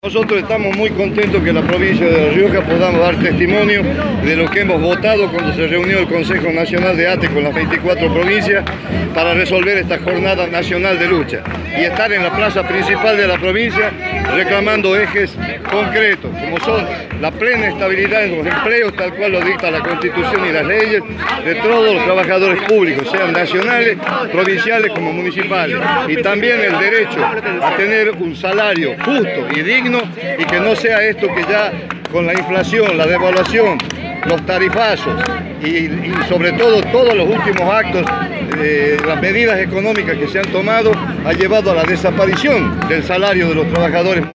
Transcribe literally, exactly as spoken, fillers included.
Nosotros estamos muy contentos que en la provincia de La Rioja podamos dar testimonio de lo que hemos votado cuando se reunió el Consejo Nacional de ATE con las veinticuatro provincias para resolver esta jornada nacional de lucha y estar en la plaza principal de la provincia reclamando ejes concretos, como son la plena estabilidad en los empleos, tal cual lo dicta la Constitución y las leyes, de todos los trabajadores públicos, sean nacionales, provinciales como municipales, y también el derecho a tener un salario justo y digno, y que no sea esto que ya con la inflación, la devaluación, los tarifazos y, y sobre todo todos los últimos actos, eh, las medidas económicas que se han tomado, ha llevado a la desaparición del salario de los trabajadores.